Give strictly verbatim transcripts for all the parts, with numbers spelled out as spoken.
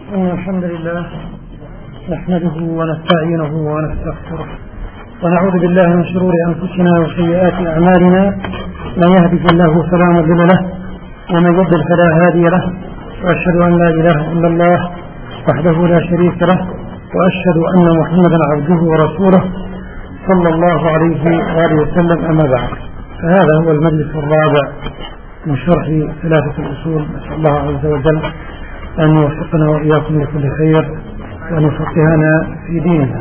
إن الحمد لله نحمده ونستعينه ونستغفره ونعوذ بالله من شرور أنفسنا وسيئات أعمالنا. من يهده الله فلا مضل له ومن يضلل فلا هادي له، وأشهد أن لا إله إلا الله وحده لا شريك له، وأشهد أن محمدا عبده ورسوله صلى الله عليه وآله وسلم. أما بعد، فهذا هو المجلس الرابع من شرح ثلاثة الأصول. نسأل الله عز وجل أن يوفقنا وإياكم لكل خير وأن يفقهنا في ديننا.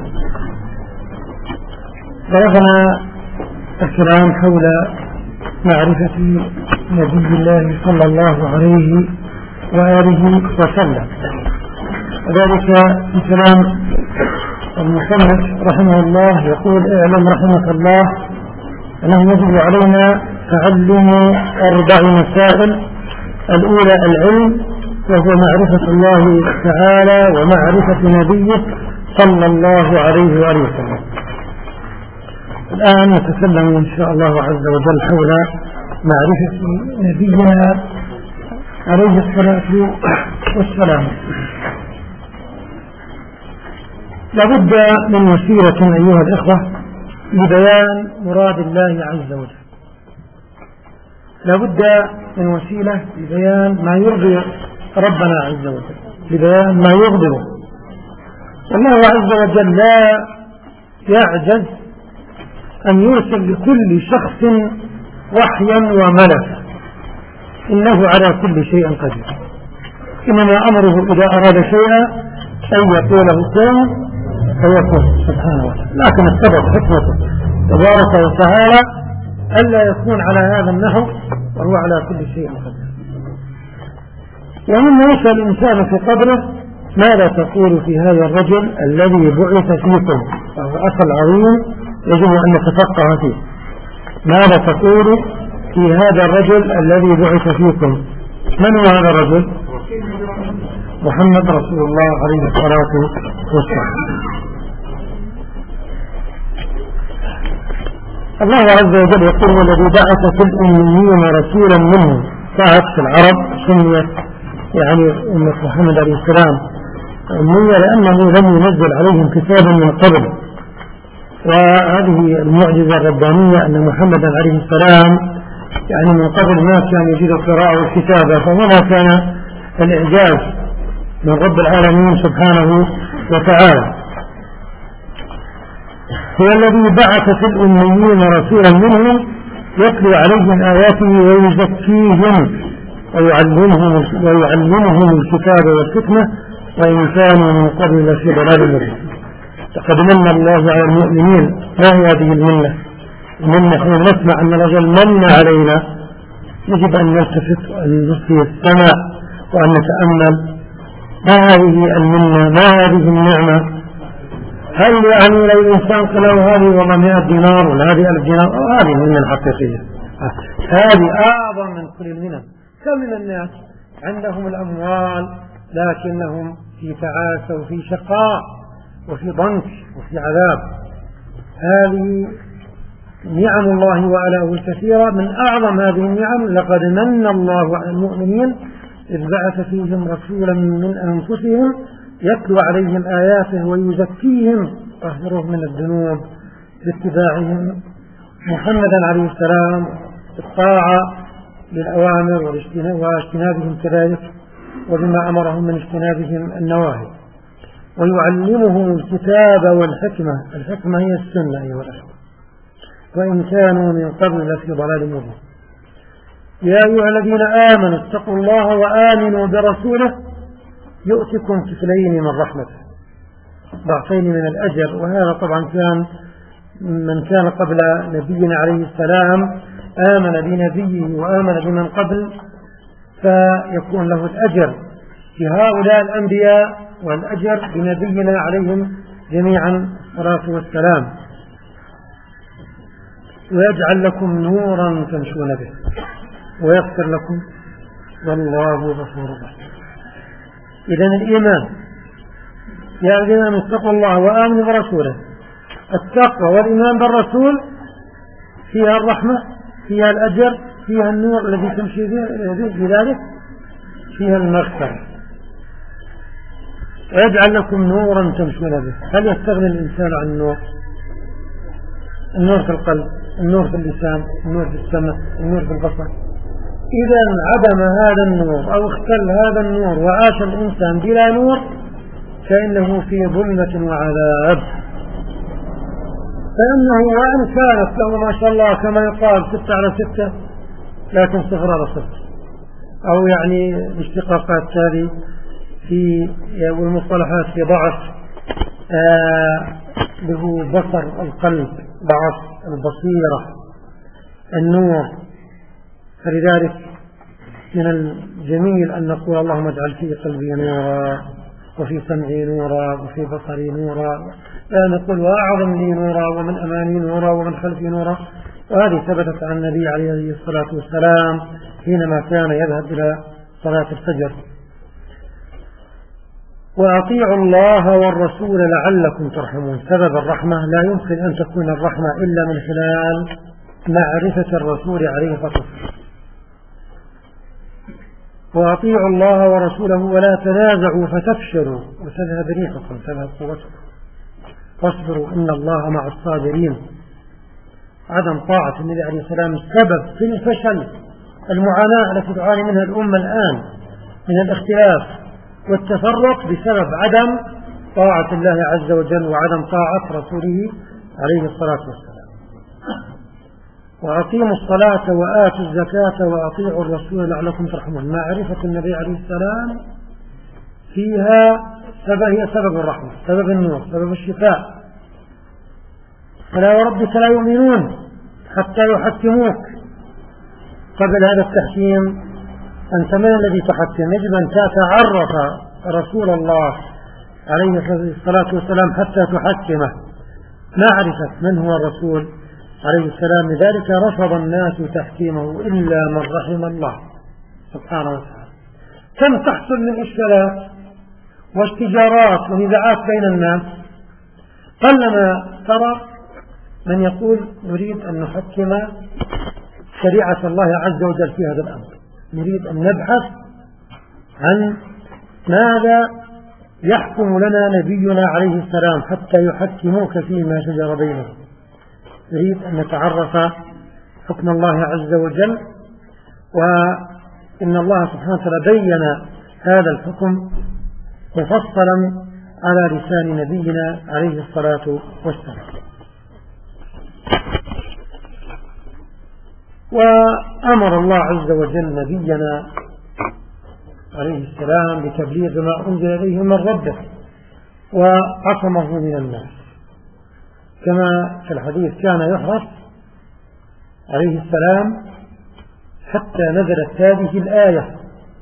بلغنا الكلام حول معرفة نبي الله صلى الله عليه وآله وسلم، وذلك في كلام المصنف رحمه الله. يقول: اعلم رحمك الله أنه يجب علينا تعلم أربع مسائل. الأولى العلم، وهو معرفة الله تعالى ومعرفة نبيه صلى الله عليه وآله وسلم. الآن نتكلم إن شاء الله عز وجل حول معرفة نبينا عليه الصلاة والسلام. لابد من وسيلة أيها الإخوة لبيان مراد الله عز وجل. لابد من وسيلة لبيان ما يرضي ربنا عز وجل، لبيان ما يغضبه. الله عز وجل لا يعجز أن يرسل لكل شخص وحيا وملكا، إنه على كل شيء قدير. إنما أمره إذا أراد شيئا أن يقول له كن فيكون سبحانه وتعالى. لكن السبب حكمته تبارك وتعالى ألا يكون على هذا النحو وهو على كل شيء قدير. ومما يسأل الإنسان في قبره: ماذا تقول في هذا الرجل الذي بعث فيكم؟ وهو أصل عظيم يجب أن نتفقه فيه. ماذا تقول في هذا الرجل الذي بعث فيكم؟ من هو هذا الرجل؟ محمد رسول الله عليه الصلاة والسلام. الله عز وجل يقول: والذي بعث في الأميين رسولا منهم. كانت في العرب سميت يعني أمة محمد عليه السلام أمية لأنه لم ينزل عليهم كتاب من قبل. وهذه المعجزة الربانية أن محمدا عليه السلام يعني من قبل ما كان يجيد القراءة والكتابة، فهنا كان الإعجاز من رب العالمين سبحانه وتعالى. هو الذي بعث في الأميين رسولا منهم يتلو عليهم آياته ويزكيهم ويعلمهم, ويعلمهم الكتاب والحكمة وإن كانوا من قبل لفي ضلال مبين. لقد من الله على المؤمنين. ما هي هذه المنة؟ المنة حين نسمع أن الرجل من علينا يجب أن نلتفت وأن نصفي السماء وأن نتأمل ما هذه المنة، ما هذه النعمة. هل يعني لو الإنسان قال هذه والله مئة دينار ولا هذه ألف دينار؟ هذه المنة الحقيقية، هذه أعظم من كل المنن. كم من الناس عندهم الأموال لكنهم في تعاسة وفي شقاء وفي ضنك وفي عذاب. هذه نعم الله وآلاؤه الكثيرة. من أعظم هذه النعم: لقد من الله على المؤمنين إذ بعث فيهم رسولا من أنفسهم يتلو عليهم آياته ويزكيهم ويطهرهم من الذنوب باتباعهم محمدا عليه السلام، بالطاعة للأوامر واجتنابهم كذلك وبما أمرهم من اجتنابهم النواهي. ويعلمهم الكتاب والحكمة. الحكمة هي السنة أيها الأخوة، وإن كانوا من قبل لفي ضلال مبين. يا أيها الذين آمنوا اتقوا الله وآمنوا برسوله يؤتكم كفلين من رحمته ضعفين من الأجر. وهذا طبعا كان من كان قبل نبينا عليه السلام آمن بنبيه وآمن بمن قبل فيكون له الأجر في هؤلاء الأنبياء والأجر بنبينا عليهم جميعا الصلاة والسلام. ويجعل لكم نورا تمشون به ويغفر لكم والله غفور رحيم. إذن الإيمان: يا الذين آمنوا اتقوا الله وآمنوا برسوله. التقوى والإيمان بالرسول فيها الرحمة، فيها الأجر، فيها النور الذي تمشي به، في ذلك فيها المغفرة. ويجعل لكم نورا تمشون به. هل يستغني الإنسان عن النور؟ النور في القلب، النور في اللسان، النور في السمع، النور في البصر. إذا عدم هذا النور أو اختل هذا النور وعاش الإنسان بلا نور فإنه في ظلمة وعذاب. فإنه وإن كانت له ما شاء الله كما يقال ستة على ستة لكن صفر على صفر، أو يعني الاشتقاقات هذه في والمصطلحات في ضعف آه له بصر القلب، ضعف البصيرة، النور. فلذلك من الجميل أن نقول اللهم اجعل في قلبي نورا وفي سمعي نورا وفي بصري نورا، لا نقول وأعظم لي نورا ومن أمامي نورا ومن خلفي نورا. وهذه ثبتت عن النبي عليه الصلاة والسلام حينما كان يذهب إلى صلاة الفجر. وأطيعوا الله والرسول لعلكم ترحمون. سبب الرحمة لا يمكن أن تكون الرحمة إلا من خلال معرفة الرسول عليه الصلاة والسلام. وأطيعوا الله ورسوله ولا تنازعوا فتفشلوا وتذهب ريحكم، تذهب قوتكم، واصبروا إن الله مع الصابرين. عدم طاعة النبي عليه السلام سبب في الفشل، المعاناة التي تعاني منها الأمة الآن من الاختلاف والتفرق بسبب عدم طاعة الله عز وجل وعدم طاعة رسوله عليه الصلاة والسلام. وأقيموا الصلاة وآتوا الزكاة وأطيعوا الرسول لعلكم ترحمون. معرفة النبي عليه السلام فيها سبب، هي سبب الرحمة، سبب النور، سبب الشفاء. فلا وربك لا يؤمنون حتى يحكموك. قبل هذا التحكيم أنت من الذي تحكم؟ يجب أن تتعرف رسول الله عليه الصلاة والسلام حتى تحكمه. معرفة من هو الرسول عليه السلام، لذلك رفض الناس تحكيمه إلا من رحم الله سبحانه وتعالى. كم تحصل من إشكالات واشتجارات ونزاعات بين الناس، قلما ترى من يقول نريد أن نحكم شريعة الله عز وجل في هذا الأمر، نريد أن نبحث عن ماذا يحكم لنا نبينا عليه السلام حتى يحكموك فيما شجر بينهم. نريد أن نتعرف حكم الله عز وجل، وإن الله سبحانه وتعالى بين هذا الحكم مفصلا على لسان نبينا عليه الصلاة والسلام. وأمر الله عز وجل نبينا عليه السلام بتبليغ ما أنزل إليه من ربه وعصمه من الناس، كما في الحديث كان يحرص عليه السلام حتى نزلت هذه الآية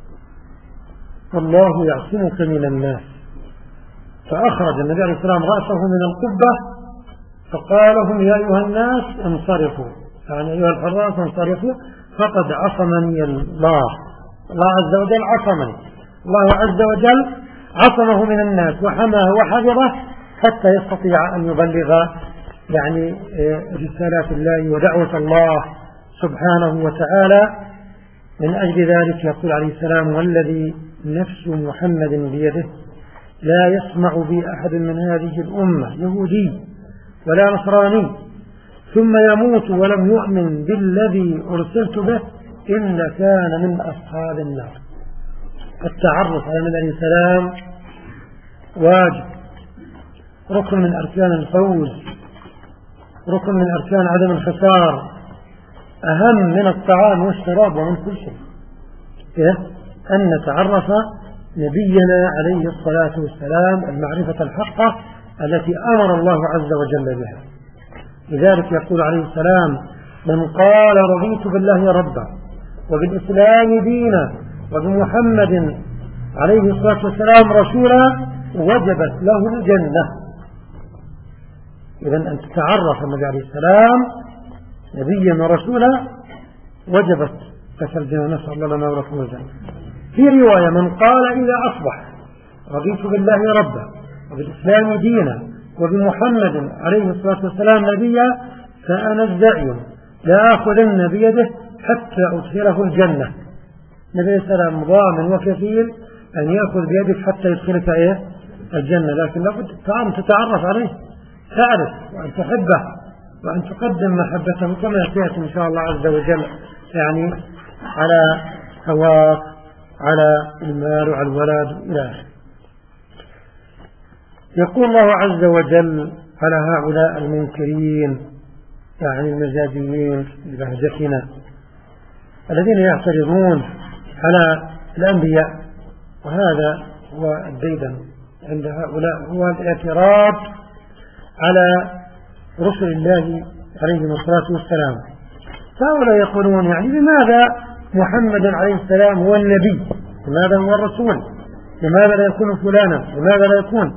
والله يعصمك من الناس. فأخرج النبي عليه السلام رأسه من القبة فقال لهم يا أيها الناس انصرفوا، يعني أيها الحراس انصرفوا فقد عصمني الله. الله عز وجل عصمني، الله عز وجل عصمه من الناس وحماه وحفظه حتى يستطيع أن يبلغ يعني رسالات الله ودعوة الله سبحانه وتعالى. من أجل ذلك يقول عليه السلام والذي نفس محمد بيده لا يسمع بي أحد من هذه الأمة يهودي ولا نصراني ثم يموت ولم يؤمن بالذي أرسلت به إلا كان من أصحاب النار. التعرف على النبي عليه السلام واجب، ركن من أركان الفوز، ركن من أركان عدم الخسار، أهم من الطعام والشراب ومن كل شيء أن نتعرف نبينا عليه الصلاة والسلام المعرفة الحقة التي أمر الله عز وجل بها. لذلك يقول عليه السلام من قال رضيت بالله ربا وبالإسلام دينا وبمحمد عليه الصلاة والسلام رسولا وجبت له الجنة. إذن أن تتعرف النبي عليه السلام نبيا ورسولا وجبت لك الجنة، نسأل الله لنا ولكم الجنة. في رواية من قال إذا أصبح رضيت بالله ربا وبالإسلام دينا وبمحمد عليه الصلاة والسلام نبيا فأنا الزعيم لا أخذن بيده حتى أدخله الجنة. نبي السلام ضامن وكفيل أن يأخذ بيدك حتى يدخلك إيه الجنة، لكن لابد أن تتعرف عليه، تعرف وأن تحبه وأن تقدم محبته كما سيأتي إن شاء الله عز وجل، يعني على هواك، على المال وعلى الولد إلى آخره. يقول الله عز وجل على هؤلاء المنكرين، يعني المزاجيين بلهجتنا، الذين يعترضون على الأنبياء، وهذا هو الديدن عند هؤلاء، هو الاعتراض على رسل الله عليهم الصلاة والسلام. فهؤلاء يقولون يعني لماذا محمد عليه السلام هو النبي، لماذا هو الرسول، لماذا لا يكون فلانا، لماذا لا يكون.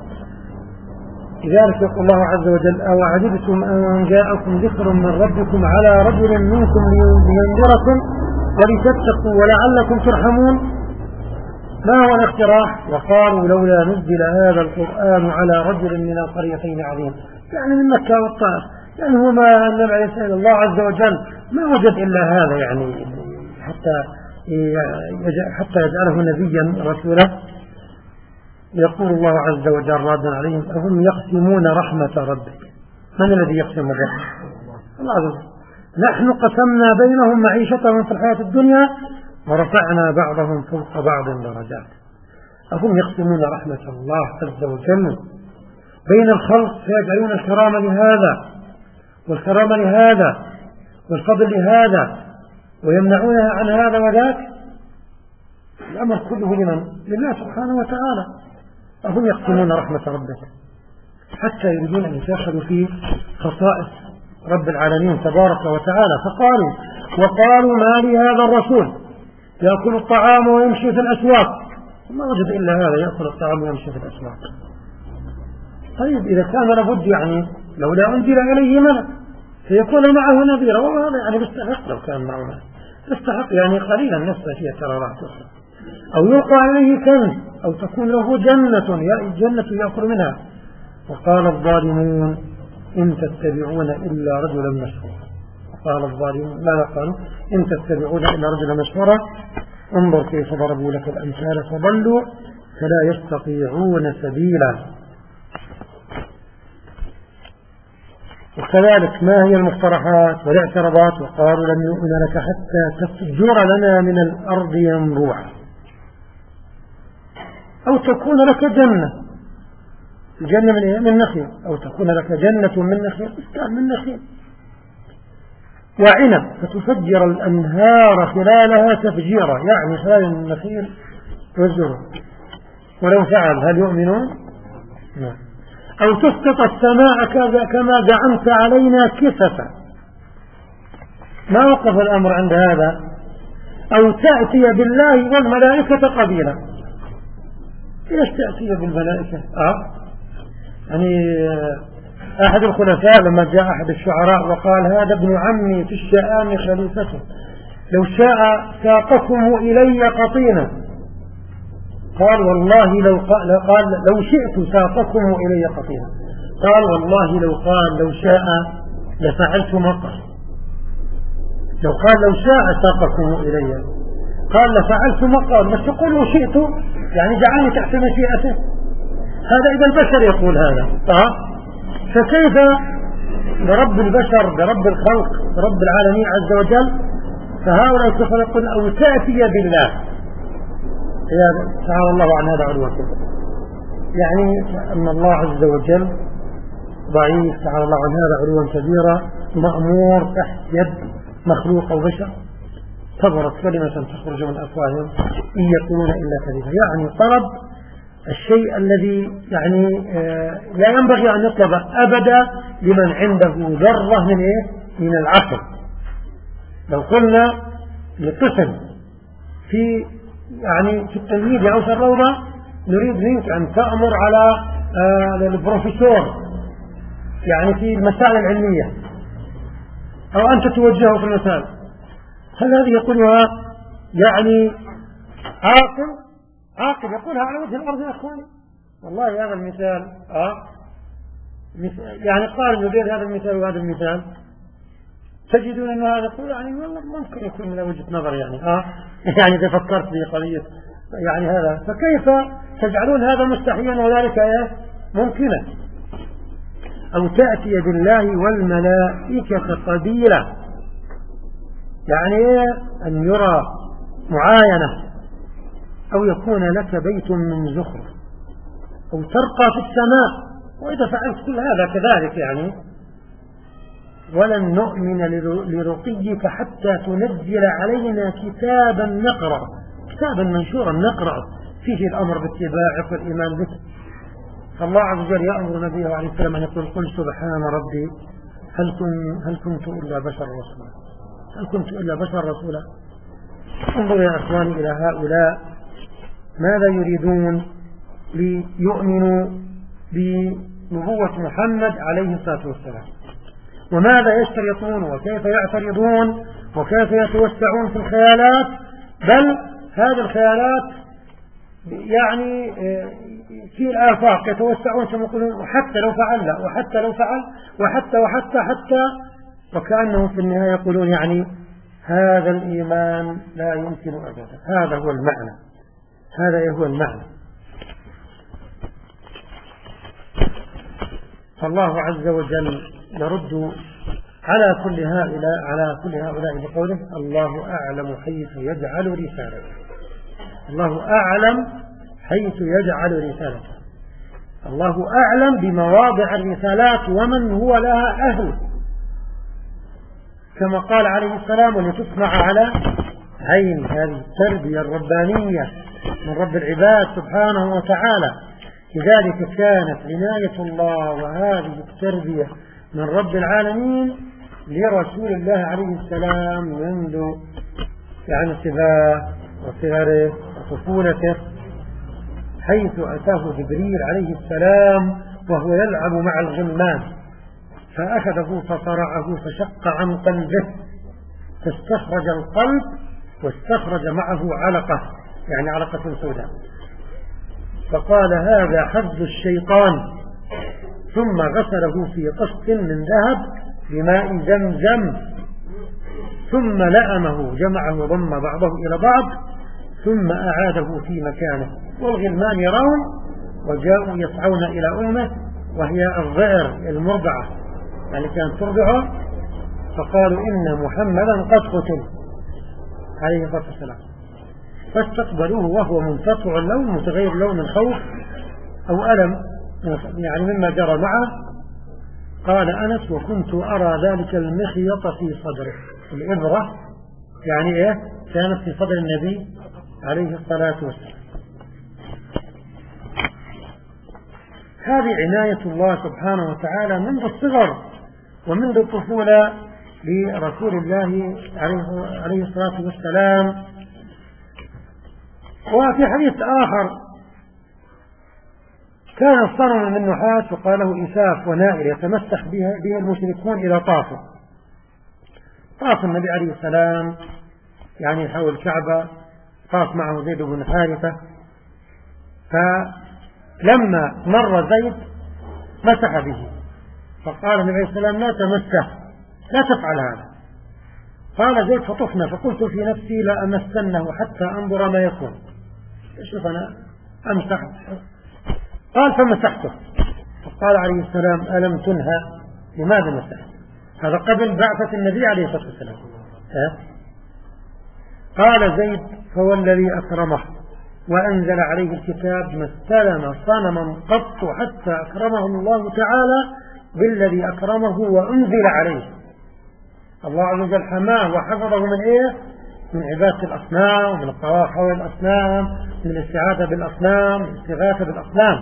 لذلك يقول الله عز وجل: أو عجبتم أن جاءكم ذكر من ربكم على رجل منكم لينذركم ولتتقوا ولعلكم ترحمون. ما هو الاقتراح؟ وقالوا لولا نزل هذا القرآن على رجل من القريتين عظيم، يعني من مكة والطائف، يعني هو ما النبي عليه الصلاة والسلام الله عز وجل ما وجد إلا هذا، يعني حتى حتى يجعله نبيا رسولا. يقول الله عز وجل رادا عليهم: أهم يقسمون رحمة ربك. من الذي يقسم الرحمة؟ الله عز وجل. نحن قسمنا بينهم معيشتهم في الحياة الدنيا ورفعنا بعضهم فوق بعض درجات. أهم يقسمون رحمة الله عز وجل بين الخلق، فيجعلون الكرامة لهذا والكرامة لهذا والفضل لهذا ويمنعونها عن هذا وذاك. الأمر كله لمن؟ لله سبحانه وتعالى. أهم يقسمون رحمة ربك، حتى يريدون أن يتأخذوا في خصائص رب العالمين تبارك وتعالى. فقالوا وقالوا: ما لهذا الرسول يأكل الطعام ويمشي في الأسواق. ما وجد إلا هذا، يأكل الطعام ويمشي في الأسواق. طيب إذا كان لابد يعني لولا أنزل إليه ملك فيكون معه نذيرا، وهذا يعني بيستحق لو كان معه ملك، بيستحق يعني قليلا نسبة فيها كرارات أخرى. أو يلقى إليه كنز أو تكون له جنة جنة يأكل منها. وقال الظالمون: إن تتبعون إلا رجلا مشهورا. وقال الظالمون: ماذا قالوا؟ إن تتبعون إلا رجلا مشهورا. انظر كيف ضربوا لك الأمثال فضلوا فلا يستطيعون سبيلا. وكذلك ما هي المقترحات والاعتراضات؟ وقالوا: لن يؤمن لك حتى تفجر لنا من الأرض ينبوعا أو تكون لك جنة جنة من, من نخيل أو تكون لك جنة من نخيل من نخيل وعنب فتفجر الأنهار خلالها تفجيرا، يعني خلال النخيل والزرع. ولو فعل هل يؤمنون؟ نعم. أو تسقط السماء كما زعمت علينا كسفا. ما وقف الأمر عند هذا. أو تأتي بالله والملائكة قبيلا. ليش تأتي بالملائكة؟ آه يعني أحد الخلفاء لما جاء أحد الشعراء وقال: هذا ابن عمي في الشآم خليفته، لو شاء ساقكم إلي قطينا. قال: والله لو قال, قال لو شئت ساقكم إلي قطينا. قال: والله لو قال لو شاء لفعلت ما قال. لو قال لو شاء ساقكم إلي قال لفعلت ما قال، بس تقول لو شئت يعني جعلني تحت مشيئته. هذا إذا البشر يقول هذا. أه؟ فكيف برب البشر، برب الخلق، برب العالمين عز وجل؟ فهؤلاء كيف يقول: أو تأتي بالله. تعالى الله عن هذا علوا كبيرا، يعني أن الله عز وجل ضعيف، تعالى الله عن هذا علوا كبيرا، مأمور تحت يد مخلوق أو بشر. كبرت كلمة تخرج من أفواههم إن يقولون إلا كذبا. يعني طلب الشيء الذي يعني لا ينبغي أن يطلب أبدا لمن عنده ذرة من إيه؟ من العقل. لو قلنا لقسم في يعني في التلميذ أو في الروضة: نريد منك أن تأمر على آه البروفيسور يعني في المسائل العلمية، أو أنت توجهه في المسائل، هل هذه يقولها يعني عاقل؟ عاقل يقولها على وجه الأرض يا أخواني؟ والله هذا المثال آه يعني قارن بين هذا المثال وهذا المثال تجدون أن هذا يقول يعني والله ممكن يكون من وجهة نظر يعني آه يعني إذا فكرت في قضية يعني هذا، فكيف تجعلون هذا مستحيلا وذلك ممكنا؟ أو تأتي بالله والملائكة قبيلا، يعني أن يرى معاينة، أو يكون لك بيت من زخرف، أو ترقى في السماء. وإذا فعلت كل هذا كذلك يعني ولن نؤمن لرقيك حتى تنزل علينا كتابا نقرأ، كتابا منشورا نقرأ فيه الأمر باتباعك والإيمان بك. فالله عز وجل يأمر نبيه عليه السلام أن يقول قل سبحان ربي هل كنت, هل كنت إلا بشر رسولا هل كنت إلا بشر رسولا. انظروا يا أخواني إلى هؤلاء ماذا يريدون ليؤمنوا بنبوة محمد عليه الصلاة والسلام، وماذا يشترطون وكيف يعترضون وكيف يتوسعون في الخيالات. بل هذه الخيالات يعني في الآفاق يتوسعون ثم يقولون وحتى لو فعل لا وحتى لو فعل وحتى وحتى حتى، وكأنهم في النهاية يقولون يعني هذا الإيمان لا يمكن أبدا. هذا هو المعنى، هذا هو المعنى. فالله عز وجل يرد على كل هؤلاء على كل هؤلاء بقوله الله أعلم حيث يجعل رسالته. الله أعلم حيث يجعل رسالته. الله أعلم بمواضع الرسالات ومن هو لها أهل، كما قال عليه السلام ولتصنع على عين. هذه التربية الربانية من رب العباد سبحانه وتعالى. لذلك كانت عناية الله وهذه التربية من رب العالمين لرسول الله عليه السلام منذ يعني صغاه وصغره وطفولته، حيث أتاه جبريل عليه السلام وهو يلعب مع الغلمان فأخذه فصرعه فشق عن قلبه فاستخرج القلب واستخرج معه علقة، يعني علقة سوداء، فقال هذا حظ الشيطان، ثم غسله في قسط من ذهب بماء زمزم، ثم لأمه جمعه وضم بعضه إلى بعض ثم أعاده في مكانه. والغلمان يرون وجاءوا يسعون إلى أمه وهي الظئر المرضعة، يعني كانت ترضعه، فقالوا إن محمدا قد قتل عليه الصلاة والسلام، فاستقبلوه وهو منفطع اللون متغير لون من خوف أو ألم يعني مما جرى معه. قال أنس وكنت أرى ذلك المخيط في صدره، الإبرة يعني إيه كانت في صدر النبي عليه الصلاة والسلام. هذه عناية الله سبحانه وتعالى منذ الصغر ومنذ الطفولة لرسول الله عليه الصلاة والسلام. وفي حديث آخر كان الصنم من نحاس وقاله إساف ونائر يتمسح به المشركون إلى طاف طاف النبي عليه السلام يعني حول الكعبة، طاف معه زيد بن حارثة، فلما مر زيد مسح به، فقال النبي عليه السلام لا تمسه لا تفعل هذا. قال زيد فطفنا فقلت في نفسي لا أمسنه حتى أنظر ما يكون، شوف أنا أمسح. قال فمسحته، فقال عليه السلام ألم تنهى لماذا مسحت؟ هذا قبل بعثة النبي عليه الصلاة والسلام. قال زيد فوالذي أكرمه وأنزل عليه الكتاب ما استلم صنما قط حتى أكرمه الله تعالى بالذي أكرمه وأنزل عليه. الله عز وجل حماه وحفظه من إيه؟ من عبادة الأصنام ومن الطواف حول الأصنام، من الاستعاذة بالأصنام، من الاستغاثة بالأصنام.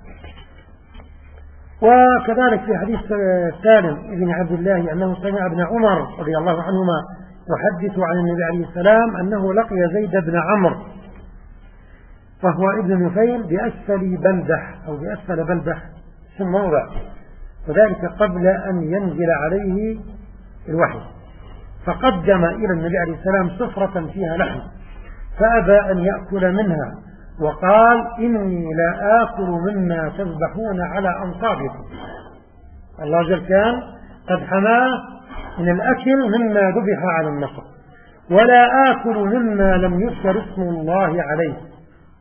وكذلك في حديث سالم ابن عبد الله أنه سمع ابن عمر رضي الله عنهما يحدث عن النبي عليه السلام أنه لقي زيد بن عمرو فهو ابن نفيل بأسفل بلدح أو بأسفل بلدح في الموضع، وذلك قبل أن ينزل عليه الوحي، فقدم إلى النبي عليه السلام سفرة فيها لحم فأبى أن يأكل منها وقال إني لا آكل مما تذبحون على أنصابكم. الله جل كان قد حماه من الأكل مما ذبح على النصب، ولا آكل مما لم يذكر اسم الله عليه،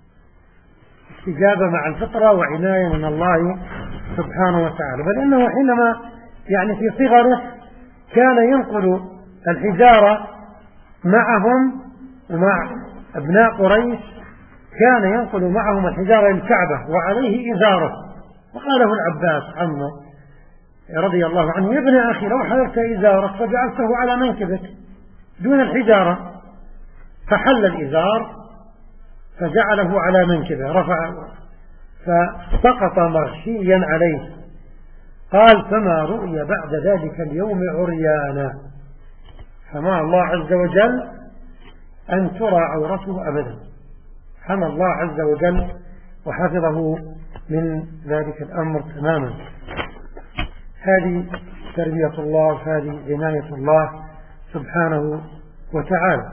استجابة مع الفطرة وعناية من الله سبحانه وتعالى. بل إنه حينما يعني في صغره كان ينقل الحجارة معهم ومع أبناء قريش، كان ينقل معهم الحجارة للكعبة وعليه إزاره، وقاله العباس عمه رضي الله عنه: يا ابن أخي لو حللت إزارك فجعلته على منكبك دون الحجارة، فحل الإزار فجعله على منكبه، رفع فسقط مغشيا عليه. قال: فما رؤي بعد ذلك اليوم عريانا، فما الله عز وجل أن ترى عورته أبدا، حمى الله عز وجل وحفظه من ذلك الأمر تماما. هذه تربية الله، هذه عناية الله سبحانه وتعالى.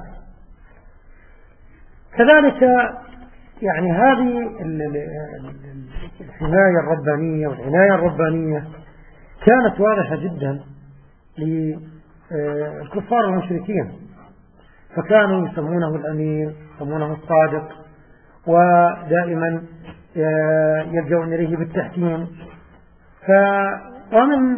كذلك يعني هذه الحماية الربانية والعناية الربانية كانت واضحة جدا للكفار والمشركين، فكانوا يسمونه الأمين، يسمونه الصادق، ودائما يلجؤون إليه بالتحكيم. ف ومن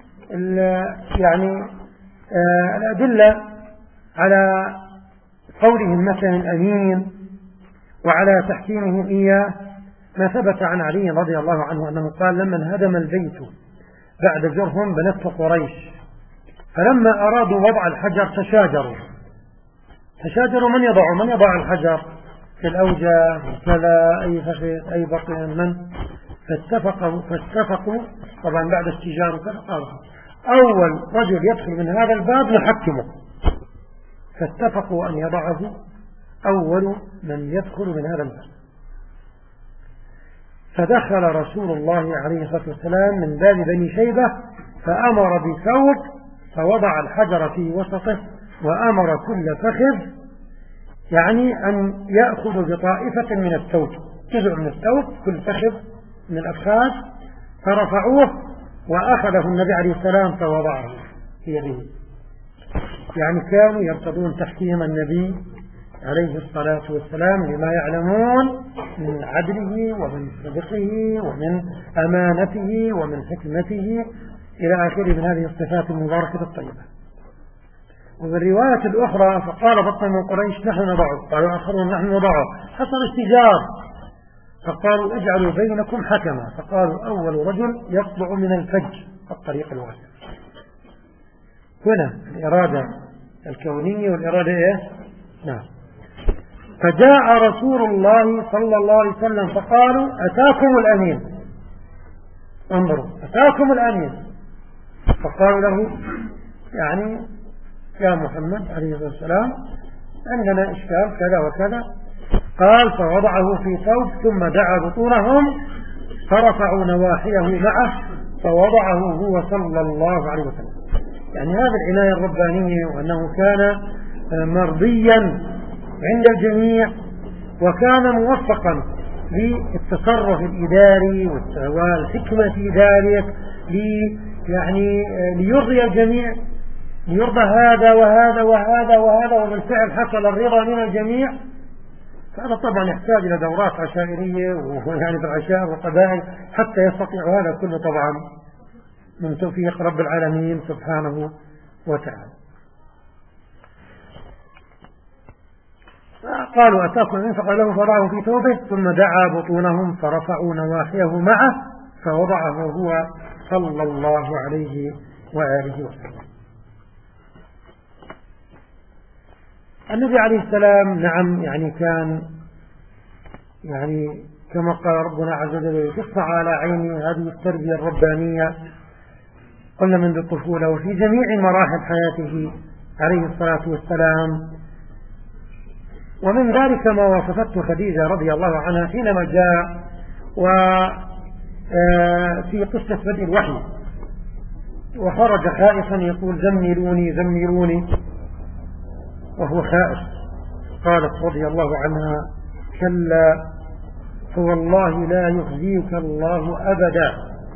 يعني الأدلة على قولهم مثلا الأمين وعلى تحكيمهم إياه ما ثبت عن علي رضي الله عنه أنه قال: لما انهدم البيت بعد جرهم بنته قريش، فلما أرادوا وضع الحجر تشاجروا تشاجروا من يضع من يضع الحجر في الأوجه كذا، أي فخذ أي بطن من، فاتفقوا فاتفقوا طبعا بعد اشتجار كذا، قالوا أول رجل يدخل من هذا الباب نحكمه، فاتفقوا أن يضعه أول من يدخل من هذا الباب. فدخل رسول الله عليه الصلاة والسلام من باب بني شيبة، فأمر بثوب فوضع الحجر في وسطه، وأمر كل فخذ يعني أن يأخذ بطائفة من الثوب، جزء من الثوب كل فخذ من الأفخاذ، فرفعوه وأخذه النبي عليه السلام فوضعه في يده. يعني كانوا يرتضون تحكيم النبي عليه الصلاة والسلام لما يعلمون من عدله ومن صدقه ومن أمانته ومن حكمته إلى آخره من هذه الصفات المباركة الطيبة. وبالرواية الأخرى فقال بطن من قريش: نحن نضعه، قالوا آخرون: نحن نضعه. حصل اشتجار، فقالوا: اجعلوا بينكم حكما، فقالوا: أول رجل يطلع من الفج الطريق الواسع. هنا الإرادة الكونية والإرادة إيه؟ نعم. فجاء رسول الله صلى الله عليه وسلم فقالوا: أتاكم الأمين، انظروا، أتاكم الأمين. فقالوا له: يعني يا محمد عليه الصلاة والسلام عندنا إشكال كذا وكذا. قال: فوضعه في ثوب ثم دعا بطونهم فرفعوا نواحيه معه فوضعه هو صلى الله عليه وسلم. يعني هذا العناية الربانية، وأنه كان مرضيا عند الجميع، وكان موفقا للتصرف الإداري والحكمة في ذلك، يعني ليرضي الجميع، ليرضى هذا وهذا وهذا وهذا، وبالفعل حصل الرضا من الجميع. هذا طبعا يحتاج إلى دورات عشائرية ويعني في العشائر والقبائل حتى يستطيع هذا كله، طبعا من توفيق رب العالمين سبحانه وتعالى. قالوا: أتاكم الأمين، فقال له فضعه في ثوبه ثم دعا بطونهم فرفعوا نواحيه معه فوضعه هو صلى الله عليه وآله وسلم. النبي عليه السلام نعم يعني كان يعني كما قال ربنا عز وجل: تصنع على عيني هذه التربية الربانية قلنا منذ الطفولة وفي جميع مراحل حياته عليه الصلاة والسلام. ومن ذلك ما وصفته خديجة رضي الله عنها حينما جاء وفي قصة بدء الوحي وخرج خائفا يقول: زملوني زملوني، وهو خائف. قالت رضي الله عنها: كلا فوالله لا يخزيك الله أبدا.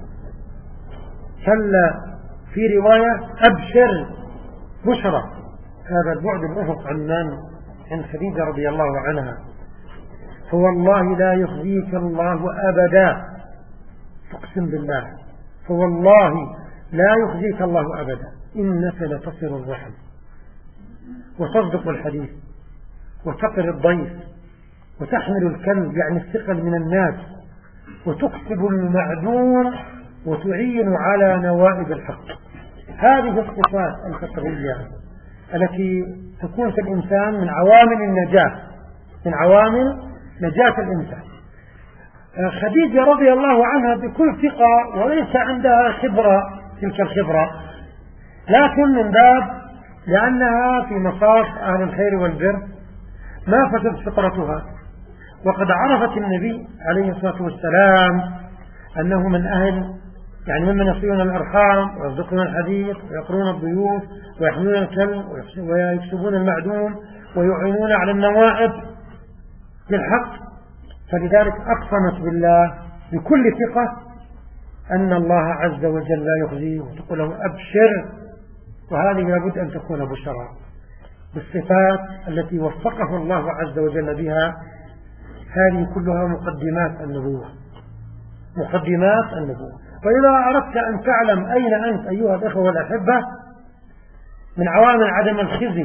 كلا في رواية: أبشر بشرى. هذا البعد الأفق عن من؟ عن خديجة رضي الله عنها. فوالله لا يخزيك الله أبدا، تقسم بالله، فوالله لا يخزيك الله أبدا، إنك لتصل الرحم وتصدق الحديث وتقر الضيف وتحمل الكلب يعني الثقل من الناس وتكسب المعدوم وتعين على نوائب الحق. هذه الصفات الفطرية التي تكون في الإنسان من عوامل النجاة، من عوامل نجاة الإنسان. خديجة رضي الله عنها بكل ثقة وليس عندها خبرة تلك الخبرة، لكن من باب لأنها في مصاف أهل الخير والبر ما فسد فطرتها، وقد عرفت النبي عليه الصلاة والسلام أنه من أهل يعني ممن يصلون الأرحام ويصدقون الحديث ويقرون الضيوف ويحملون الكلب ويكسبون المعدوم ويعينون على النوائب بالحق، فلذلك أقسمت بالله بكل ثقة أن الله عز وجل لا يخزيه، وتقول له أبشر. وهذه لابد أن تكون بشرى بالصفات التي وفقه الله عز وجل بها. هذه كلها مقدمات النبوة، مقدمات النبوة. وإذا أردت أن تعلم أين أنت أيها الأخوة والأحبة من عوامل عدم الخزي،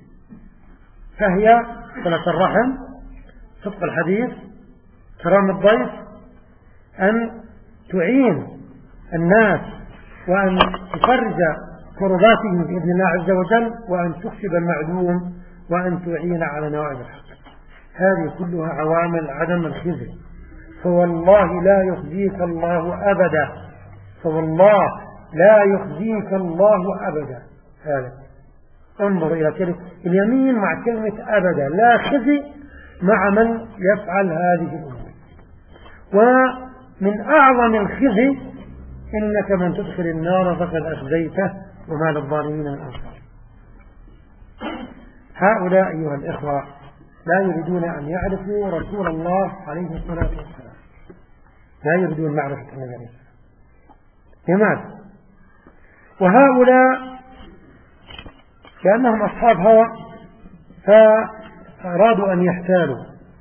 فهي صلة الرحم، صدق الحديث، كرام الضيف، أن تعين الناس وأن تفرج كرباتهم بإذن الله عز وجل، وأن تكسب المعدوم، وأن تعين على نوائب الحق. هذه كلها عوامل عدم الخزي. فوالله لا يخزيك الله أبدا، فوالله لا يخزيك الله أبدا. هذا انظر إلى كلمة اليمين مع كلمة أبدا، لا خزي مع من يفعل هذه الأمور. ومن أعظم الخزي إنك من تدخل النار فقد أخزيته وما للظالمين من أنصار. هؤلاء أيها الإخوة لا يريدون أن يعرفوا رسول الله عليه الصلاة والسلام، لا يريدون معرفة النبي عليه الصلاة والسلام. لماذا؟ وهؤلاء كأنهم أصحاب هوى فأرادوا أن يحتالوا،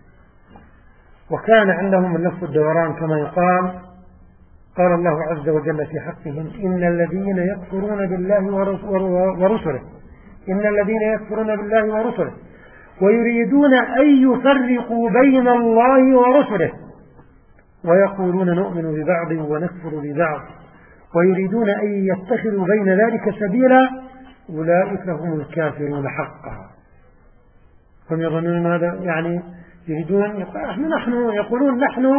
وكان عندهم اللف الدوران كما يقال. قال الله عز وجل في حقهم إن الذين يكفرون بالله ورسله إن الذين يكفرون بالله ورسله ويريدون أن يفرقوا بين الله ورسله ويقولون نؤمن ببعض ونكفر ببعض ويريدون أن يتخذوا بين ذلك سبيلا أولئك هم الكافرون حقا. هم يظنون ماذا؟ يعني يريدون نحن يقولون نحن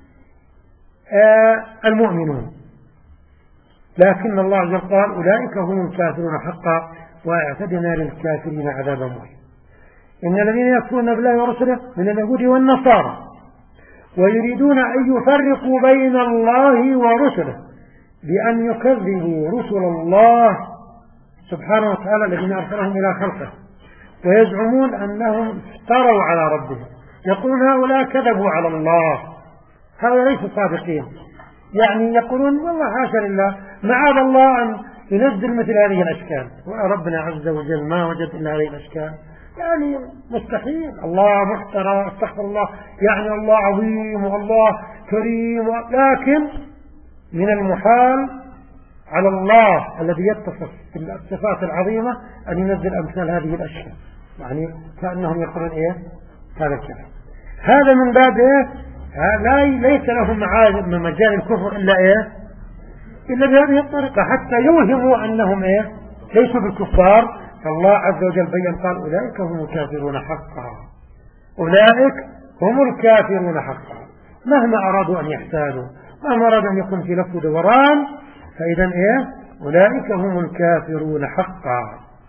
آه المؤمنون، لكن الله عز وجل قال أولئك هم الكافرون حقا واعتدنا للكافرين عذابا مهينا. إن الذين يكفرون بالله ورسله من اليهود والنصارى ويريدون أن يفرقوا بين الله ورسله بأن يكذبوا رسل الله سبحانه وتعالى الذين أرسلهم إلى خلقه، ويزعمون أنهم افتروا على ربهم. يقولون هؤلاء كذبوا على الله، هؤلاء ليسوا صادقين. يعني يقولون والله حاشا لله، معاذ الله أن ينزل مثل هذه الأشكال، وربنا عز وجل ما وجد إلا هذه الأشكال، يعني مستحيل. الله محترى، استغفر الله، يعني الله عظيم والله كريم، لكن من المحال على الله الذي يتصف بالصفات العظيمة أن ينزل أمثال هذه الأشياء. يعني كأنهم يقولون إيه هذا الكلام. هذا من باب إيه؟ لا ليس لهم من مجال الكفر إلا إيه إلا بهذه الطريقة حتى يوهموا أنهم إيه ليسوا بالكفار. فالله عز وجل بيّن قال أولئك هم الكافرون حقا، أولئك هم الكافرون حقا. مهما أرادوا أن يحتالوا، مهما أرادوا أن يكون في لف دوران، فإذا إيه أولئك هم الكافرون حقا.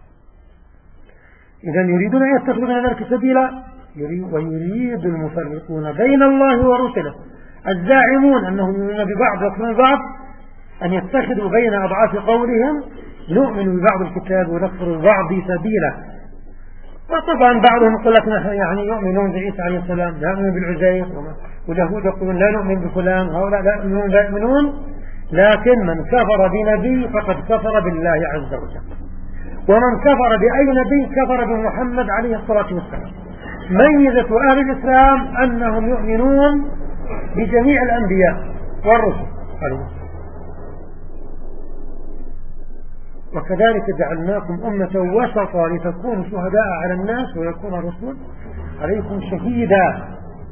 إذا يريدون أن يتخذوا من ذلك سبيلا، ويريد المفرقون بين الله ورسله الزاعمون أنهم يؤمنون ببعض ويكفرون ببعض أن يتخذوا بين أضعاف قولهم نؤمن ببعض الكتاب ونكفر ببعض سبيلا. وطبعا بعضهم يقول لك يعني يؤمنون بعيسى عليه السلام، لا يؤمنون بالعزير، واليهود يقولون لا نؤمن بفلان، وهؤلاء لا يؤمنون لا يؤمنون. لكن من كفر بنبي فقد كفر بالله عز وجل، ومن كفر بأي نبي كفر بمحمد عليه الصلاة والسلام. ميزة أهل الإسلام أنهم يؤمنون بجميع الأنبياء والرسل، وكذلك جعلناكم أمة وسطا لتكونوا شهداء على الناس ويكون الرسول عليكم شهيدا.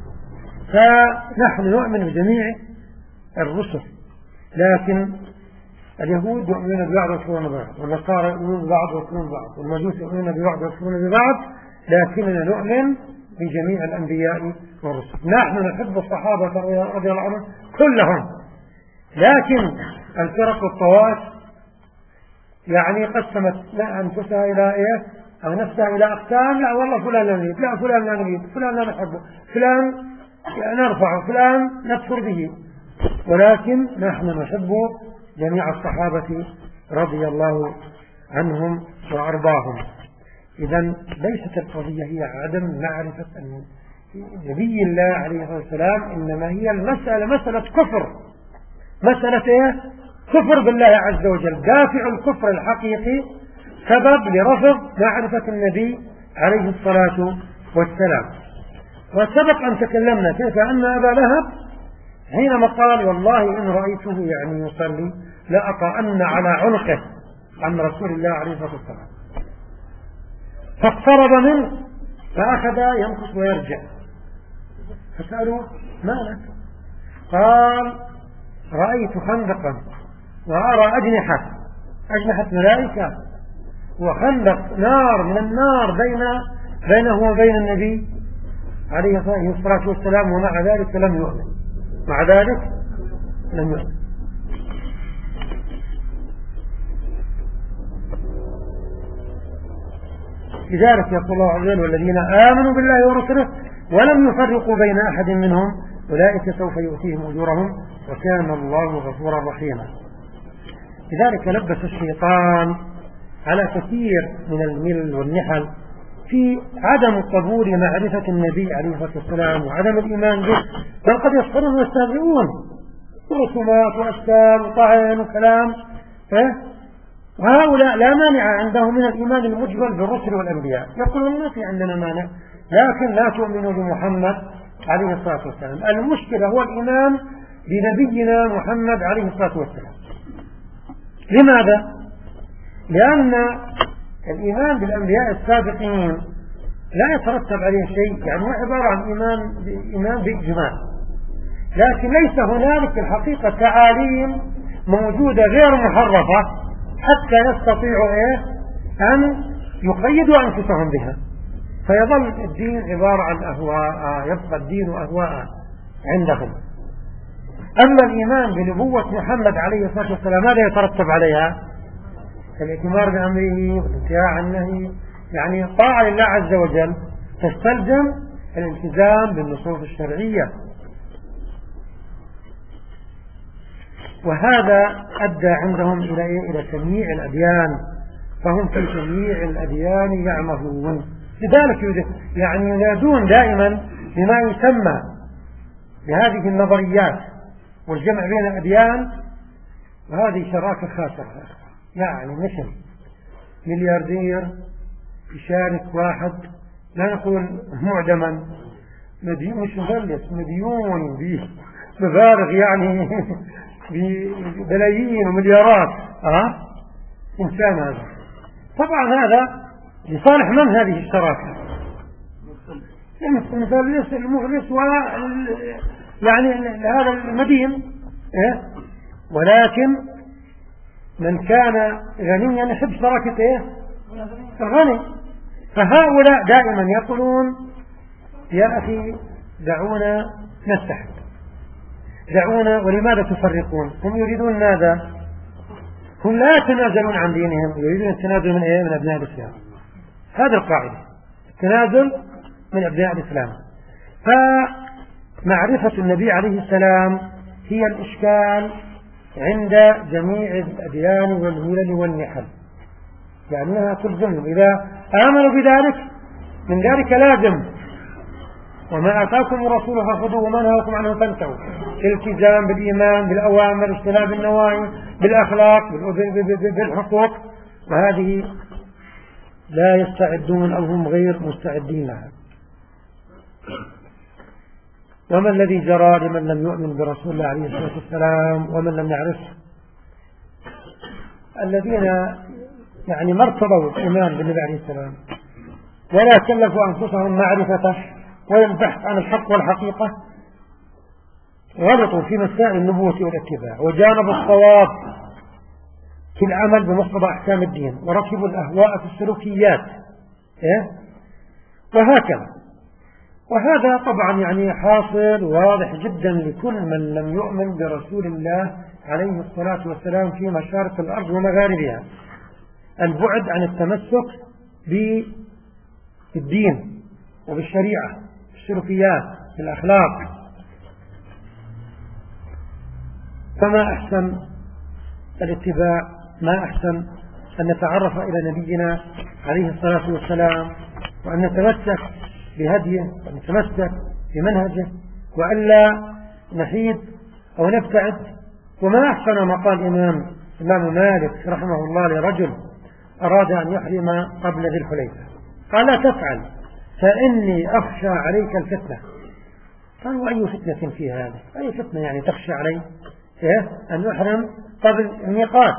فنحن نؤمن بجميع الرسل، لكن اليهود يؤمنون ببعض ويكفرون ببعض، والنصارى يؤمنون ببعض ويكفرون ببعض، والمجوس يؤمنون ببعض ويكفرون ببعض، لكننا نؤمن بجميع الأنبياء والرسل. نحن نحب الصحابة رضي الله عنهم كلهم، لكن الفرق والطوائف يعني قسمت لا أنفسها إلى إيه أو نفسها إلى أقسام، لا والله فلان لا نريد، لا فلان لا نريد، فلان لا نحبه، فلان نرفعه، فلان نكفر به، ولكن نحن نحب جميع الصحابة رضي الله عنهم وأرضاهم. إذن ليست القضية هي عدم معرفة نبي الله عليه الصلاة والسلام، إنما هي المسألة مسألة كفر، مسألة إيه؟ كفر بالله عز وجل. دافع الكفر الحقيقي سبب لرفض معرفة النبي عليه الصلاة والسلام. وسبق أن تكلمنا كيف أن أبا لهب حينما قال والله إن رأيته يعني يصلي لأطأن على عنقه عن رسول الله عليه الصلاة والسلام، فاقترب منه فأخذ ينقص ويرجع، فسألوا ما لك؟ قال رأيت خندقا وأرى أجنحة أجنحة ملائكة وخندق نار من النار بين بينه وبين النبي عليه الصلاة والسلام، ومع ذلك لم يؤمن، مع ذلك لم يؤمن. لذلك يقول الله عز وجل والذين آمنوا بالله ورسله ولم يفرقوا بين أحد منهم أولئك سوف يؤتيهم أجورهم وكان الله غفورا رحيما. لذلك لبس الشيطان على كثير من الملل والنحل في عدم قبول معرفة النبي عليه الصلاة والسلام وعدم الإيمان به، بل قد يسخرون ويستهزئون ورسومات وأشكال وطعن وكلام، وهؤلاء لا مانع عندهم من الإيمان المجمل بالرسل والأنبياء، يقولون ما في عندنا مانع، لكن لا تؤمنوا بمحمد عليه الصلاة والسلام. المشكلة هو الإيمان بنبينا محمد عليه الصلاة والسلام. لماذا؟ لأن الإيمان بالأنبياء السابقين لا يترتب عليه شيء، يعني هو عبارة عن إيمان إيمان بإجماع، لكن ليس هنالك الحقيقة تعاليم موجودة غير محرفة حتى يستطيعوا إيه أن يقيدوا أنفسهم بها، فيظل الدين عبارة عن أهواء، يبقى الدين أهواء عندهم. أما الإيمان بنبوة محمد عليه الصلاة والسلام ماذا يترتب عليها؟ الائتمار بأمره والانتهاء عن النهي، يعني طاعة لله عز وجل تستلزم الالتزام بالنصوص الشرعية، وهذا أدى عندهم إلى إلى تمييع الأديان، فهم في تمييع الأديان يعمهون. لذلك يعني ينادون دائما بما يسمى بهذه النظريات والجمع بين الأديان، وهذه شراكة خاسرة، يعني مثل ملياردير يشارك واحد لا نقول معدما مديون، مش مفلس، مديون بمبالغ يعني ببلايين ومليارات أه؟ إنسان هذا طبعا هذا لصالح من هذه الشراكة؟ المفلس المفلس و يعني هذا المدين إيه؟ ولكن من كان غنيا يحب شراكة إيه؟ الغني. فهؤلاء دائما يقولون يا أخي دعونا نتحد، دعونا، ولماذا تفرقون؟ هم يريدون ماذا؟ هم لا يتنازلون عن دينهم، يريدون التنازل من إيه؟ من أبناء الإسلام. هذا القاعدة، التنازل من أبناء الإسلام. فمعرفة النبي عليه السلام هي الإشكال عند جميع الأديان والملل والنحل، لأنها تلزمهم إذا آمنوا بذلك، من ذلك لازم وما آتاكم الرسول فخذوه وما نهاكم عنه فانتهوا، الالتزام بالإيمان بالأوامر، اجتناب النواهي، بالأخلاق، بالحقوق، وهذه لا يستعدون أو هم غير مستعدين لها. وما الذي جرى لمن لم يؤمن برسول الله عليه الصلاة والسلام ومن لم يعرفه؟ الذين يعني ما ارتضوا الإيمان بالنبي عليه السلام ولا كلفوا أنفسهم معرفته والبحث عن الحق والحقيقة غلطوا في مسائل النبوة والاتباع وجانبوا الصواب في العمل بمقتضى أحكام الدين وركبوا الأهواء في السلوكيات وهكذا. وهذا طبعا يعني حاصل واضح جدا لكل من لم يؤمن برسول الله عليه الصلاة والسلام في مشارق الأرض ومغاربها، البعد عن التمسك بالدين وبالشريعة بالسلوكيات بالأخلاق. فما أحسن الاتباع، ما أحسن أن نتعرف إلى نبينا عليه الصلاة والسلام وأن نتمسك بهديه وأن نتمسك بمنهجه وألا نحيد أو نبتعد. وما أحسن ما قال الإمام الإمام مالك رحمه الله لرجل أراد أن يحرم قبل ذي الحليفة قال لا تفعل فإني أخشى عليك الفتنة. قال وأي فتنة في هذا؟ أي فتنة يعني تخشى علي إيه؟ أن يحرم قبل الميقات؟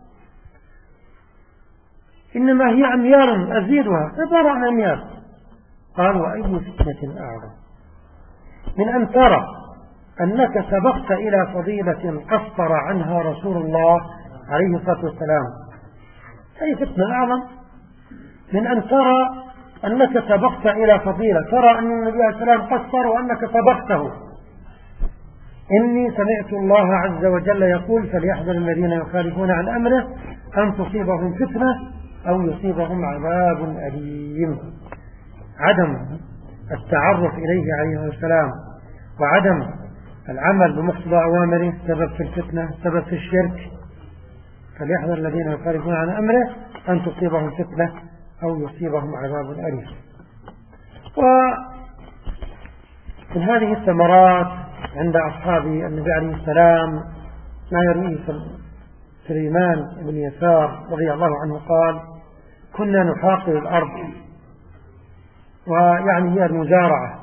إنما هي أميال أزيدها عبارة عن أميال. قال وأي فتنة أعظم من أن ترى أنك سبقت إلى فضيلة قصر عنها رسول الله عليه الصلاة والسلام. أي فتنة أعظم من أن ترى أنك سبقت إلى فضيلة، ترى أن النبي عليه السلام قصر وأنك سبقته. إني سمعت الله عز وجل يقول فليحذر الذين يخالفون عن أمره أن تصيبهم فتنة أو يصيبهم عذاب أليم. عدم التعرف إليه عليه السلام وعدم العمل بمقتضى أوامره سبب في الفتنة، سبب في الشرك. فليحذر الذين يخالفون عن أمره أن تصيبهم فتنة أو يصيبهم عذاب أليم. ومن هذه الثمرات عند أصحاب النبي عليه السلام ما يرويه سليمان بن يسار رضي الله عنه قال كنا نحاقل الأرض، ويعني هي المزارعة،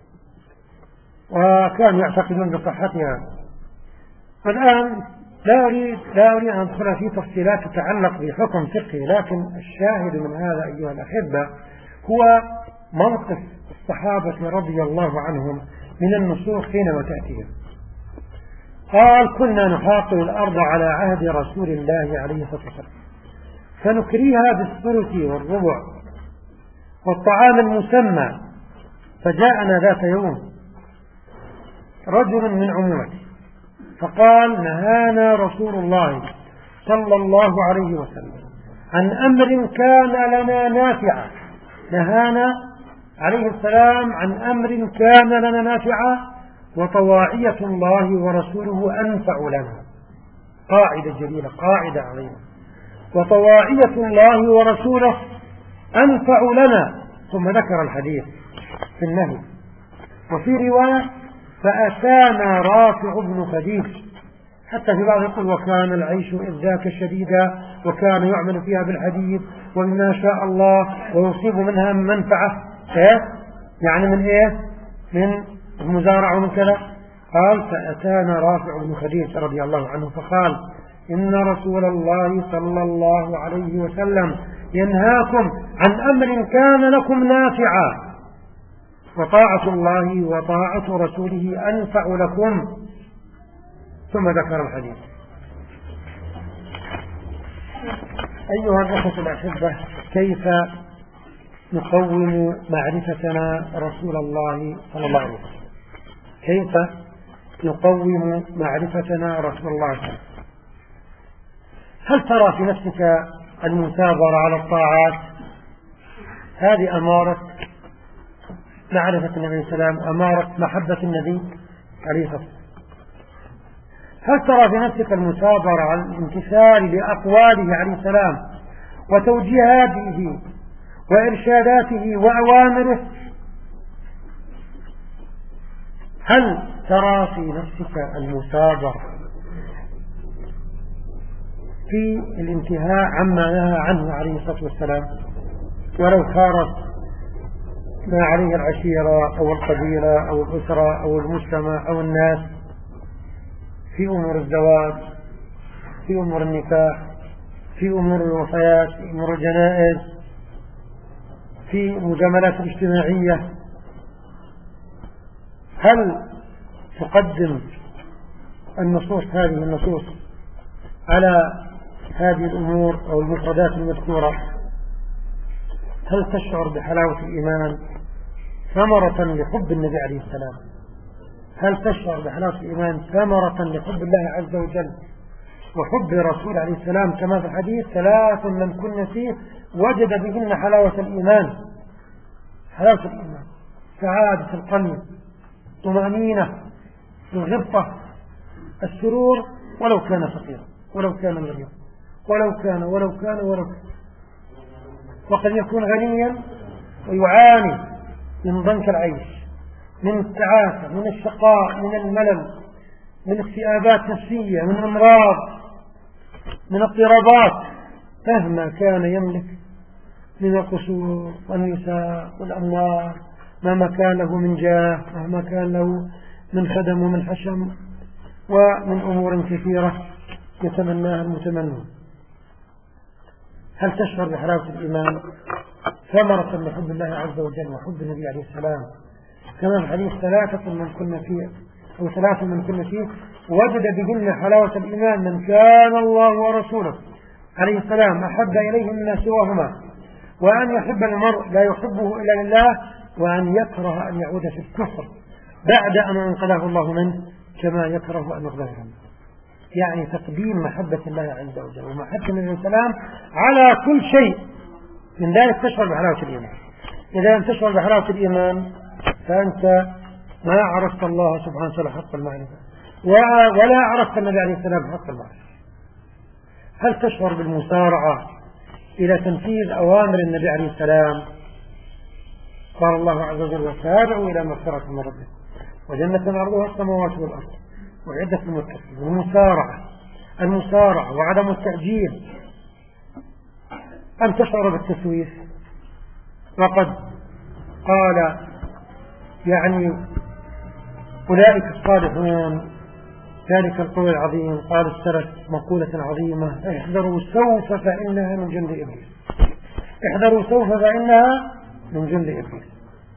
وكانوا يعتقدون بصحتها. والآن لا أريد لا أريد أن أدخل في تفصيلات تتعلق بحكم فقهي، لكن الشاهد من هذا أيها الأحبة هو موقف الصحابة رضي الله عنهم من النصوص حينما تأتيهم. قال كنا نحاقل الأرض على عهد رسول الله عليه الصلاة والسلام فنكريها بالثلث والربع والطعام المسمى. فجاءنا ذات يوم رجل من عمومته فقال نهانا رسول الله صلى الله عليه وسلم عن أمر كان لنا نافعا. نهانا عليه السلام عن أمر كان لنا نافعا وطواعية الله ورسوله أنفع لنا. قاعدة جليلة، قاعدة عظيمة. وطواعية الله ورسوله أنفع لنا. ثم ذكر الحديث في النهي. وفي رواية فأتانا رافع بن خديج، حتى في بعض يقول وكان العيش إذ ذاك شديدا وكان يعمل فيها بالحديد ومما شاء الله ويصيب منها من منفعة إيه؟ يعني من إيه؟ من المزارع ومن كذا. قال فأتانا رافع بن خديج رضي الله عنه فقال إن رسول الله صلى الله عليه وسلم ينهاكم عن أمر كان لكم نافعا وطاعة الله وطاعة رسوله أنفع لكم. ثم ذكر الحديث. أيها الأخوة الأحبة، كيف نقوم معرفتنا رسول الله صلى الله عليه وسلم؟ كيف نقوم معرفتنا رسول الله صلى الله عليه وسلم؟ هل ترى في نفسك المثابرة على الطاعات؟ هذه أمارة معرفة النبي عليه السلام، أمارة محبة النبي عليه الصلاة والسلام. هل ترى في نفسك المثابرة على الامتثال لأقواله عليه السلام وتوجيهاته وإرشاداته وأوامره؟ هل ترى في نفسك المثابرة في الانتهاء عما نهى عنه عليه الصلاة والسلام ولو خارت ما عليه العشيرة أو القبيلة أو الأسرة أو المجتمع أو الناس في أمور الزواج، في أمور النكاح، في أمور الوفيات، في أمور الجنائز، في المجاملات الاجتماعية. هل تقدم النصوص هذه النصوص على هذه الأمور أو المفردات المذكورة؟ هل تشعر بحلاوة الإيمان ثمرة لحب النبي عليه السلام؟ هل تشعر بحلاوة الإيمان ثمرة لحب الله عز وجل وحب رسول عليه السلام؟ كما في الحديث: ثلاث من كن فيه وجد بهن حلاوة الإيمان. حلاوة الإيمان، سعادة القلب، طمأنينة، الغبطة، السرور، ولو كان فقيرا، ولو كان مريضا، ولو كان ولو كان ولو كان وقد يكون غنيا ويعاني من ضنك العيش، من التعاسة، من الشقاء، من الملل، من اكتئابات نفسية، من أمراض، من اضطرابات، مهما كان يملك من القصور والنساء والأموال، مهما كان له من جاه، مهما كان له من خدم ومن حشم ومن أمور كثيرة يتمناها المتمنون. هل تشعر بحلاوة الإيمان ثمرة لحب الله عز وجل وحب النبي عليه السلام؟ كما في الحديث: ثلاثة من كنا فيه أو ثلاثة من كنا فيه وجد بهن حلاوة الإيمان: من كان الله ورسوله عليه السلام أحب إليه مما سواهما، وأن يحب المرء لا يحبه إلا لله، وأن يكره أن يعود في الكفر بعد أن أنقذه الله منه، كما يكره أن يقذف منه. يعني تقديم محبة الله عز وجل ومحبة النبي عليه السلام على كل شيء. من ذلك تشعر بحلاوة الإيمان. إذا لم تشعر بحلاوة الإيمان فأنت ما عرفت الله سبحانه وتعالى حق المعرفة، ولا عرفت النبي عليه السلام حق المعرفة. هل تشعر بالمسارعة إلى تنفيذ أوامر النبي عليه السلام؟ قال الله عز وجل: وسارعوا إلى مغفرة من ربكم وجنة عرضها السماوات والأرض وعدة للمتقين. المسارعة المسارعة وعدم التعجيل. أن تشعر بالتسويف، وقد قال يعني أولئك الصالحون ذلك القول العظيم. قال السلف مقولة عظيمة: احذروا سوف فإنها من جند إبليس. احذروا سوف فإنها من جند إبليس.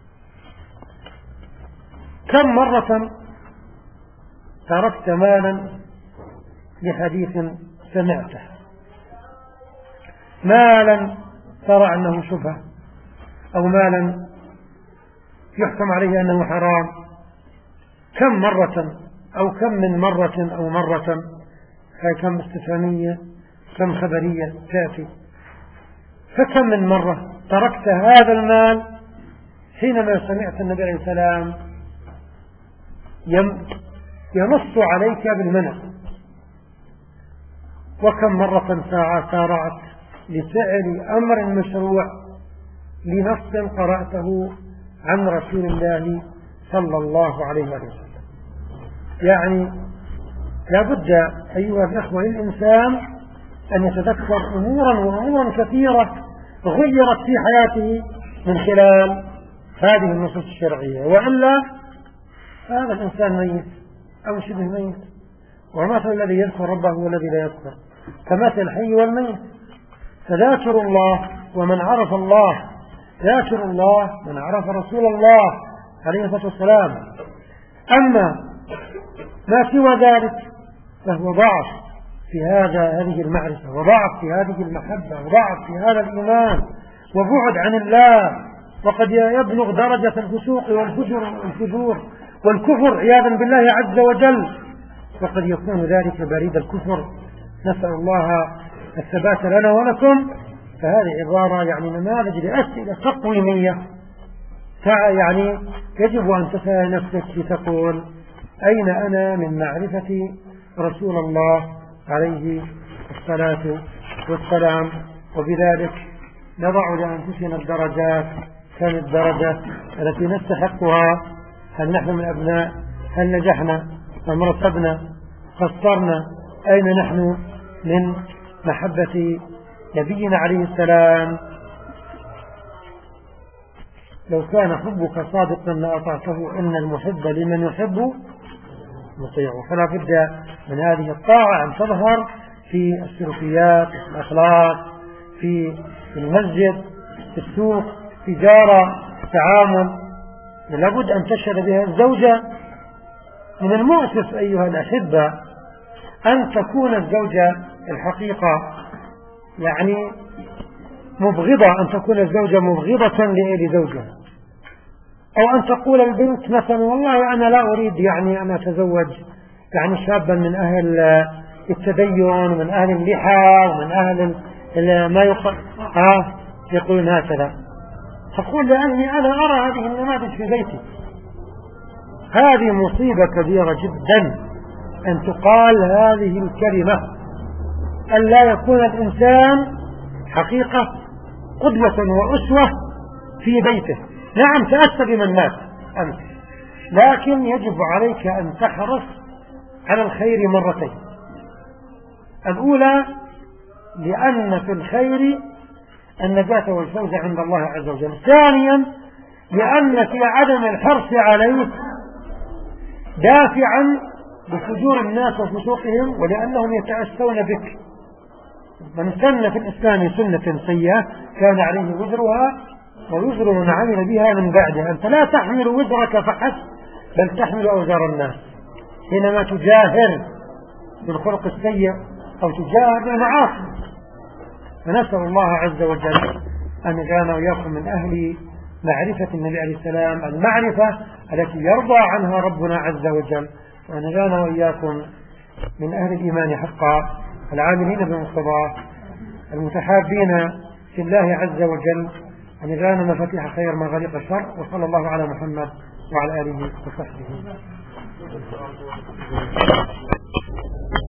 كم مرة تركت مالا لحديث سمعته، مالا ترى أنه شبهة أو مالا يحكم عليه أنه حرام؟ كم مرة أو كم من مرة أو مرة، هاي كم استفهامية كم خبرية تأتي. فكم من مرة تركت هذا المال حينما سمعت النبي عليه السلام ينص عليك بالمنع؟ وكم مرة سارعت لفعل أمر مشروع لنص قرأته عن رسول الله صلى الله عليه وسلم؟ يعني لابد أيها الأخوة للإنسان أن يتذكر أمورا وأمورا كثيرة غيرت في حياته من خلال هذه النصوص الشرعية، وإلا هذا الإنسان ميت أو شبه ميت. ومثل الذي يذكر ربه والذي لا يذكر كمثل الحي والميت. فذاكر الله ومن عرف الله، ذاكر الله من عرف رسول الله عليه الصلاة والسلام. أما ما سوى ذلك فهو ضعف في هذا هذه المعرفة، وضعف في هذه المحبة، وضعف في هذا الإيمان، وبعد عن الله، وقد يبلغ درجة الفسوق والفجر والفجور والكفر عياذا بالله عز وجل، وقد يكون ذلك بريد الكفر. نسأل الله الثبات لنا ولكم. فهذه عبارة يعني نماذج لأسئلة تقويمية، يعني يجب أن تسأل نفسك لتقول: أين أنا من معرفة رسول الله عليه الصلاة والسلام؟ وبذلك نضع لأنفسنا الدرجات. كم الدرجة التي نستحقها؟ هل نحن من أبناء؟ هل نجحنا؟ أم رتبنا؟ قصرنا؟ أين نحن من محبة نبينا عليه السلام؟ لو كان حبك صادقا لأطعته إن المحب لمن يحب مطيعه. فلا بد من هذه الطاعة أن تظهر في السلوكيات، في الأخلاق، في المسجد، في السوق، في تجارة، التعامل. لابد أن تشهد بها الزوجة. من المؤسف أيها الأحبة أن تكون الزوجة الحقيقة يعني مبغضة، أن تكون الزوجة مبغضة لزوجها، أو أن تقول البنت مثلا والله أنا لا أريد يعني أن أتزوج يعني شابا من أهل التدين ومن أهل اللحى ومن أهل ما يقال آه يقولون هكذا. تقول لأني أنا أرى هذه النماذج في بيتي. هذه مصيبة كبيرة جدا أن تقال هذه الكلمة، أن لا يكون الإنسان حقيقة قدوة وأسوة في بيته. نعم تأسى بمن مات أنت، لكن يجب عليك أن تحرص على الخير مرتين. الأولى لأن في الخير النجاة والفوز عند الله عز وجل. ثانيا لأن في عدم الحرص عليه دافعا بفجور الناس وفسوقهم، ولأنهم يتأسون بك. من سن في الإسلام سنة سيئة كان عليه وزرها ووزر من عمل بها من بعدها. أنت لا تحمل وزرك فحسب بل تحمل أوزار الناس حينما تجاهر بالخلق السيء أو تجاهر بالمعاصي. فنسأل الله عز وجل أن يجعلنا وإياكم من أهل معرفة النبي عليه السلام، المعرفة التي يرضى عنها ربنا عز وجل، وأن يجعلنا وإياكم من أهل الإيمان حقا، العاملين بمقتضاه، المتحابين في الله عز وجل، أن يجعلنا مفاتيح خير مغاليق الشر. وصلى الله على محمد وعلى آله وصحبه.